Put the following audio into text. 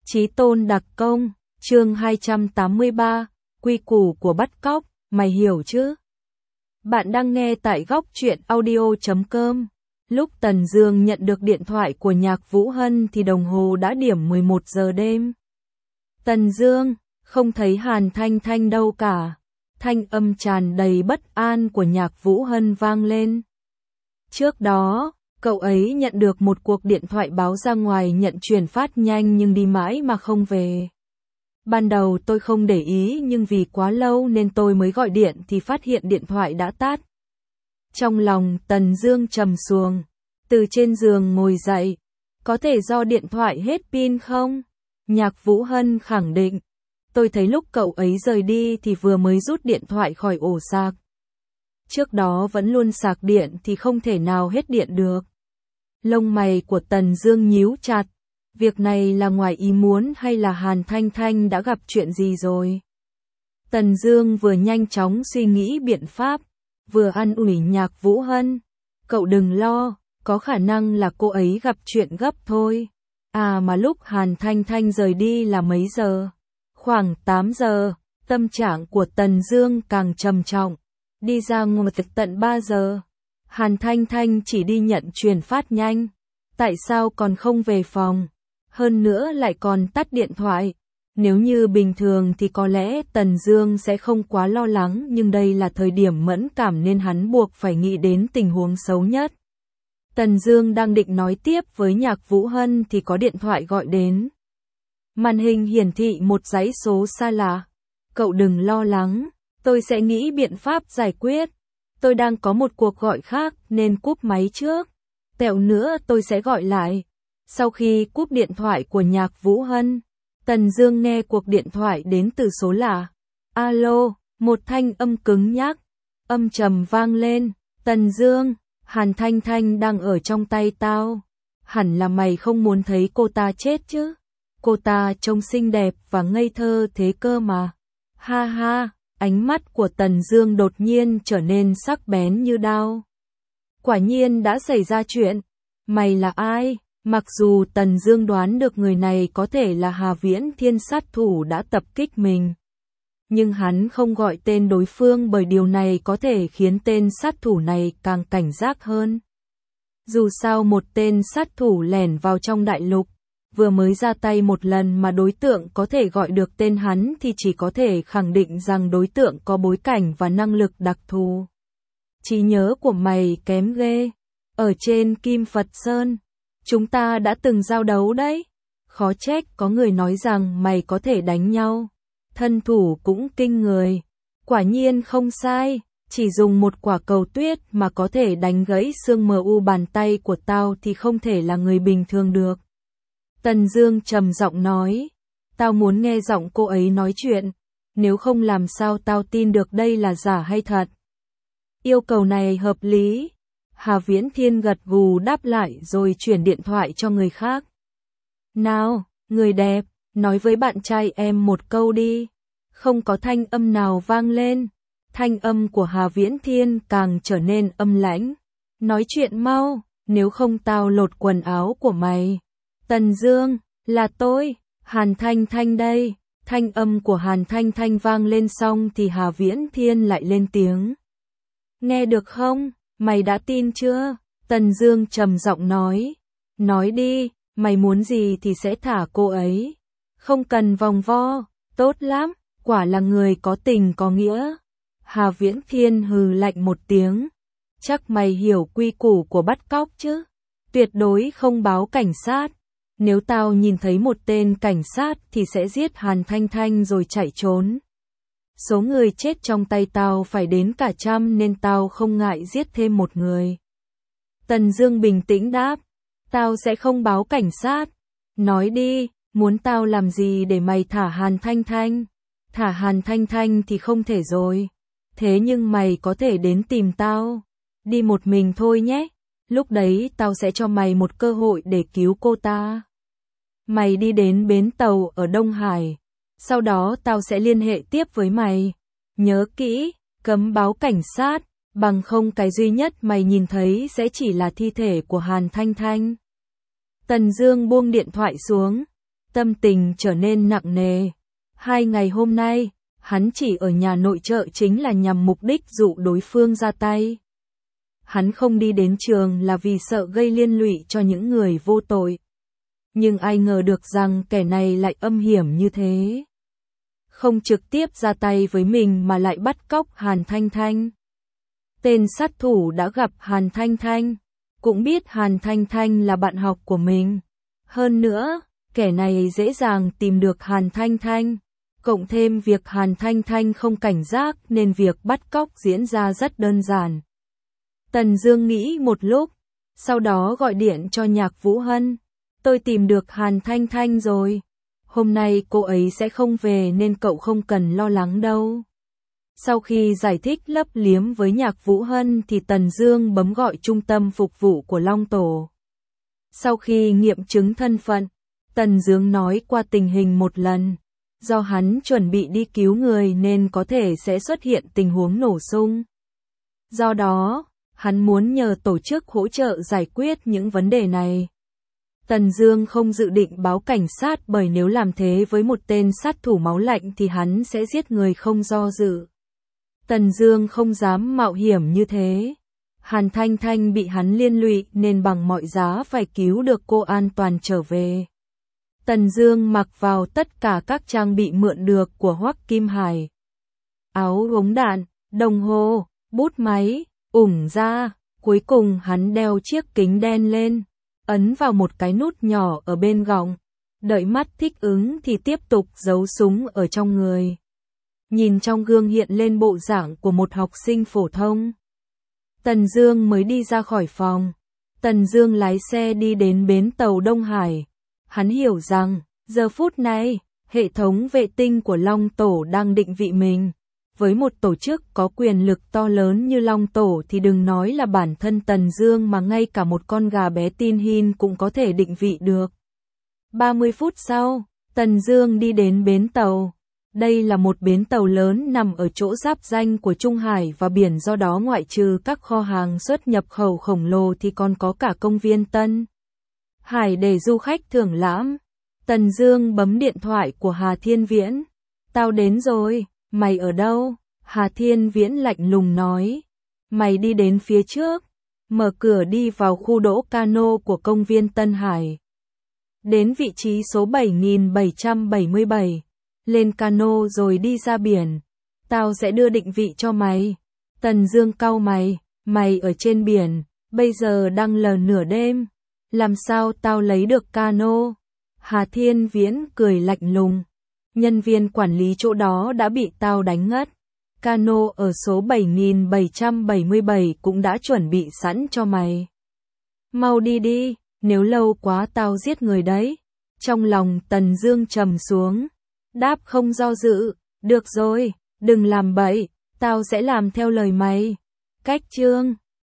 Chí tôn đặc công, chương 283, quy củ của bắt cóc, mày hiểu chứ? Bạn đang nghe tại góc truyện audio.com. Lúc Tần Dương nhận được điện thoại của Nhạc Vũ Hân thì đồng hồ đã điểm 11 giờ đêm. Tần Dương, không thấy Hàn Thanh Thanh đâu cả. Thanh âm tràn đầy bất an của Nhạc Vũ Hân vang lên. Trước đó, cậu ấy nhận được một cuộc điện thoại báo ra ngoài nhận chuyển phát nhanh nhưng đi mãi mà không về. Ban đầu tôi không để ý nhưng vì quá lâu nên tôi mới gọi điện thì phát hiện điện thoại đã tắt. Trong lòng Tần Dương trầm xuồng, từ trên giường ngồi dậy. Có thể do điện thoại hết pin không? Nhạc Vũ Hân khẳng định. Tôi thấy lúc cậu ấy rời đi thì vừa mới rút điện thoại khỏi ổ sạc. Trước đó vẫn luôn sạc điện thì không thể nào hết điện được. Lông mày của Tần Dương nhíu chặt. Việc này là ngoài ý muốn hay là Hàn Thanh Thanh đã gặp chuyện gì rồi? Tần Dương vừa nhanh chóng suy nghĩ biện pháp, vừa an ủi Nhạc Vũ Hân. Cậu đừng lo, có khả năng là cô ấy gặp chuyện gấp thôi. À mà lúc Hàn Thanh Thanh rời đi là mấy giờ? Khoảng 8 giờ, tâm trạng của Tần Dương càng trầm trọng. Đi ra ngoài tận 3 giờ. Hàn Thanh Thanh chỉ đi nhận chuyển phát nhanh. Tại sao còn không về phòng? Hơn nữa lại còn tắt điện thoại. Nếu như bình thường thì có lẽ Tần Dương sẽ không quá lo lắng nhưng đây là thời điểm mẫn cảm nên hắn buộc phải nghĩ đến tình huống xấu nhất. Tần Dương đang định nói tiếp với Nhạc Vũ Hân thì có điện thoại gọi đến. Màn hình hiển thị một dãy số xa lạ. Cậu đừng lo lắng, tôi sẽ nghĩ biện pháp giải quyết. Tôi đang có một cuộc gọi khác nên cúp máy trước. Tẹo nữa tôi sẽ gọi lại. Sau khi cúp điện thoại của Nhạc Vũ Hân, Tần Dương nghe cuộc điện thoại đến từ số lạ. Alo, một thanh âm cứng nhắc, âm trầm vang lên. Tần Dương, Hàn Thanh Thanh đang ở trong tay tao. Hẳn là mày không muốn thấy cô ta chết chứ? Cô ta trông xinh đẹp và ngây thơ thế cơ mà. Ha ha, ánh mắt của Tần Dương đột nhiên trở nên sắc bén như đao. Quả nhiên đã xảy ra chuyện. Mày là ai? Mặc dù Tần Dương đoán được người này có thể là Hà Viễn Thiên sát thủ đã tập kích mình. Nhưng hắn không gọi tên đối phương bởi điều này có thể khiến tên sát thủ này càng cảnh giác hơn. Dù sao một tên sát thủ lẻn vào trong đại lục, vừa mới ra tay một lần mà đối tượng có thể gọi được tên hắn thì chỉ có thể khẳng định rằng đối tượng có bối cảnh và năng lực đặc thù. Trí nhớ của mày kém ghê. Ở trên Kim Phật Sơn, chúng ta đã từng giao đấu đấy. Khó trách có người nói rằng mày có thể đánh nhau. Thân thủ cũng kinh người. Quả nhiên không sai, chỉ dùng một quả cầu tuyết mà có thể đánh gãy xương mu bàn tay của tao thì không thể là người bình thường được. Tần Dương trầm giọng nói, tao muốn nghe giọng cô ấy nói chuyện, nếu không làm sao tao tin được đây là giả hay thật. Yêu cầu này hợp lý. Hà Viễn Thiên gật gù đáp lại rồi chuyển điện thoại cho người khác. Nào, người đẹp, nói với bạn trai em một câu đi. Không có thanh âm nào vang lên. Thanh âm của Hà Viễn Thiên càng trở nên âm lãnh. Nói chuyện mau, nếu không tao lột quần áo của mày. Tần Dương, là tôi, Hàn Thanh Thanh đây. Thanh âm của Hàn Thanh Thanh vang lên xong thì Hà Viễn Thiên lại lên tiếng. Nghe được không? Mày đã tin chưa? Tần Dương trầm giọng nói. Nói đi, mày muốn gì thì sẽ thả cô ấy. Không cần vòng vo, tốt lắm, quả là người có tình có nghĩa. Hà Viễn Thiên hừ lạnh một tiếng. Chắc mày hiểu quy củ của bắt cóc chứ? Tuyệt đối không báo cảnh sát. Nếu tao nhìn thấy một tên cảnh sát thì sẽ giết Hàn Thanh Thanh rồi chạy trốn. Số người chết trong tay tao phải đến cả 100 nên tao không ngại giết thêm một người. Tần Dương bình tĩnh đáp, tao sẽ không báo cảnh sát. Nói đi, muốn tao làm gì để mày thả Hàn Thanh Thanh? Thả Hàn Thanh Thanh thì không thể rồi. Thế nhưng mày có thể đến tìm tao. Đi một mình thôi nhé. Lúc đấy tao sẽ cho mày một cơ hội để cứu cô ta. Mày đi đến bến tàu ở Đông Hải. Sau đó tao sẽ liên hệ tiếp với mày. Nhớ kỹ, cấm báo cảnh sát, bằng không cái duy nhất mày nhìn thấy sẽ chỉ là thi thể của Hàn Thanh Thanh. Tần Dương buông điện thoại xuống. tâm tình trở nên nặng nề. 2 ngày hôm nay, hắn chỉ ở nhà nội trợ chính là nhằm mục đích dụ đối phương ra tay. Hắn không đi đến trường là vì sợ gây liên lụy cho những người vô tội. Nhưng ai ngờ được rằng kẻ này lại âm hiểm như thế. Không trực tiếp ra tay với mình mà lại bắt cóc Hàn Thanh Thanh. Tên sát thủ đã gặp Hàn Thanh Thanh, cũng biết Hàn Thanh Thanh là bạn học của mình. Hơn nữa, kẻ này dễ dàng tìm được Hàn Thanh Thanh. Cộng thêm việc Hàn Thanh Thanh không cảnh giác nên việc bắt cóc diễn ra rất đơn giản. Tần Dương nghĩ một lúc, sau đó gọi điện cho Nhạc Vũ Hân. Tôi tìm được Hàn Thanh Thanh rồi. Hôm nay cô ấy sẽ không về nên cậu không cần lo lắng đâu. Sau khi giải thích lấp liếm với Nhạc Vũ Hân thì Tần Dương bấm gọi trung tâm phục vụ của Long Tổ. Sau khi nghiệm chứng thân phận, Tần Dương nói qua tình hình một lần. Do hắn chuẩn bị đi cứu người nên có thể sẽ xuất hiện tình huống nổ sung. Do đó, hắn muốn nhờ tổ chức hỗ trợ giải quyết những vấn đề này. Tần Dương không dự định báo cảnh sát bởi nếu làm thế với một tên sát thủ máu lạnh thì hắn sẽ giết người không do dự. Tần Dương không dám mạo hiểm như thế. Hàn Thanh Thanh bị hắn liên lụy nên bằng mọi giá phải cứu được cô an toàn trở về. Tần Dương mặc vào tất cả các trang bị mượn được của Hoắc Kim Hải. Áo ống đạn, đồng hồ, bút máy, ủng da, cuối cùng hắn đeo chiếc kính đen lên, ấn vào một cái nút nhỏ ở bên gọng, đợi mắt thích ứng thì tiếp tục giấu súng ở trong người. Nhìn trong gương hiện lên bộ dạng của một học sinh phổ thông. Tần Dương mới đi ra khỏi phòng. Tần Dương lái xe đi đến bến tàu Đông Hải. Hắn hiểu rằng, giờ phút này, hệ thống vệ tinh của Long Tổ đang định vị mình. Với một tổ chức có quyền lực to lớn như Long Tổ thì đừng nói là bản thân Tần Dương mà ngay cả một con gà bé tin hin cũng có thể định vị được. 30 phút sau, Tần Dương đi đến bến tàu. Đây là một bến tàu lớn nằm ở chỗ giáp ranh của Trung Hải và biển, do đó ngoại trừ các kho hàng xuất nhập khẩu khổng lồ thì còn có cả công viên Tân Hải để du khách thưởng lãm. Tần Dương bấm điện thoại của Hà Thiên Viễn. Tao đến rồi, mày ở đâu? Hà Thiên Viễn lạnh lùng nói. Mày đi đến phía trước, mở cửa đi vào khu đỗ cano của công viên Tân Hải. Đến vị trí số 7777. Lên cano rồi đi ra biển. Tao sẽ đưa định vị cho mày. Tần Dương cau mày. Mày ở trên biển, bây giờ đang là nửa đêm. Làm sao tao lấy được cano? Hà Thiên Viễn cười lạnh lùng. Nhân viên quản lý chỗ đó đã bị tao đánh ngất. Cano ở số 7777 cũng đã chuẩn bị sẵn cho mày. Mau đi đi, nếu lâu quá tao giết người đấy. Trong lòng Tần Dương trầm xuống. Đáp không do dự. Được rồi, đừng làm bậy, tao sẽ làm theo lời mày. Cách chương